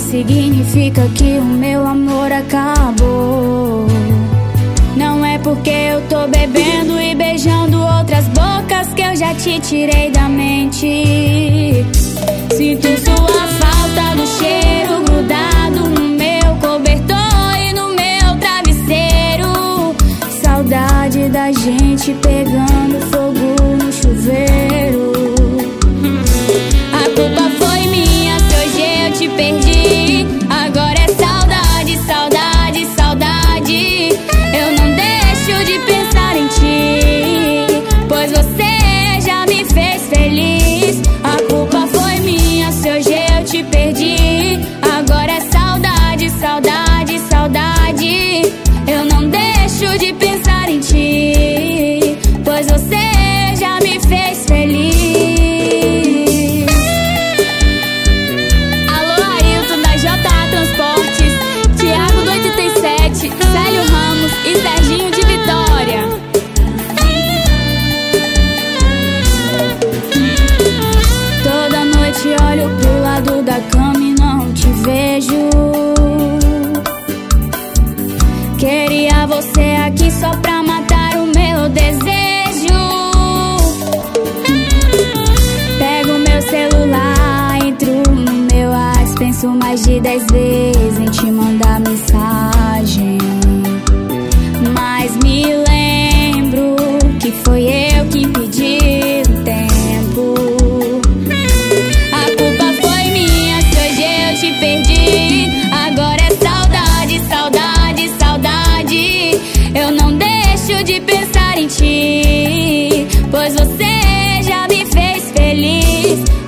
significa que o meu amor acabou. Não é porque eu tô bebendo e beijando outras bocas que eu já te tirei da mente. Sinto sua falta do cheiro grudado no meu cobertor e no meu travesseiro. Saudade da gente pegando fogo no chuveiro. A culpa foi minha se hoje eu te perdi. Agora é saudade, saudade, saudade. Eu não deixo de pensar em ti, pois você já me fez feliz. A culpa foi minha se hoje eu te perdi. Agora é saudade, saudade, saudade. Eu não deixo de pensar em ti, pois você já me fez feliz. Alô, Ailton da JA Transportes, Thiago do 87, Célio Ramos e Serginho de Vitória. Toda noite olho pro lado da cama e não te vejo. Queria você aqui só pra matar o meu desejo. Pego meu celular, entro no meu WhatsApp, penso mais de 10 vezes em te mandar mensagem. Mas me lembro que foi eu que pedi o tempo. A culpa foi minha se hoje eu te perdi. Agora é saudade, saudade, saudade. Eu não deixo de pensar em ti, pois você já me fez feliz.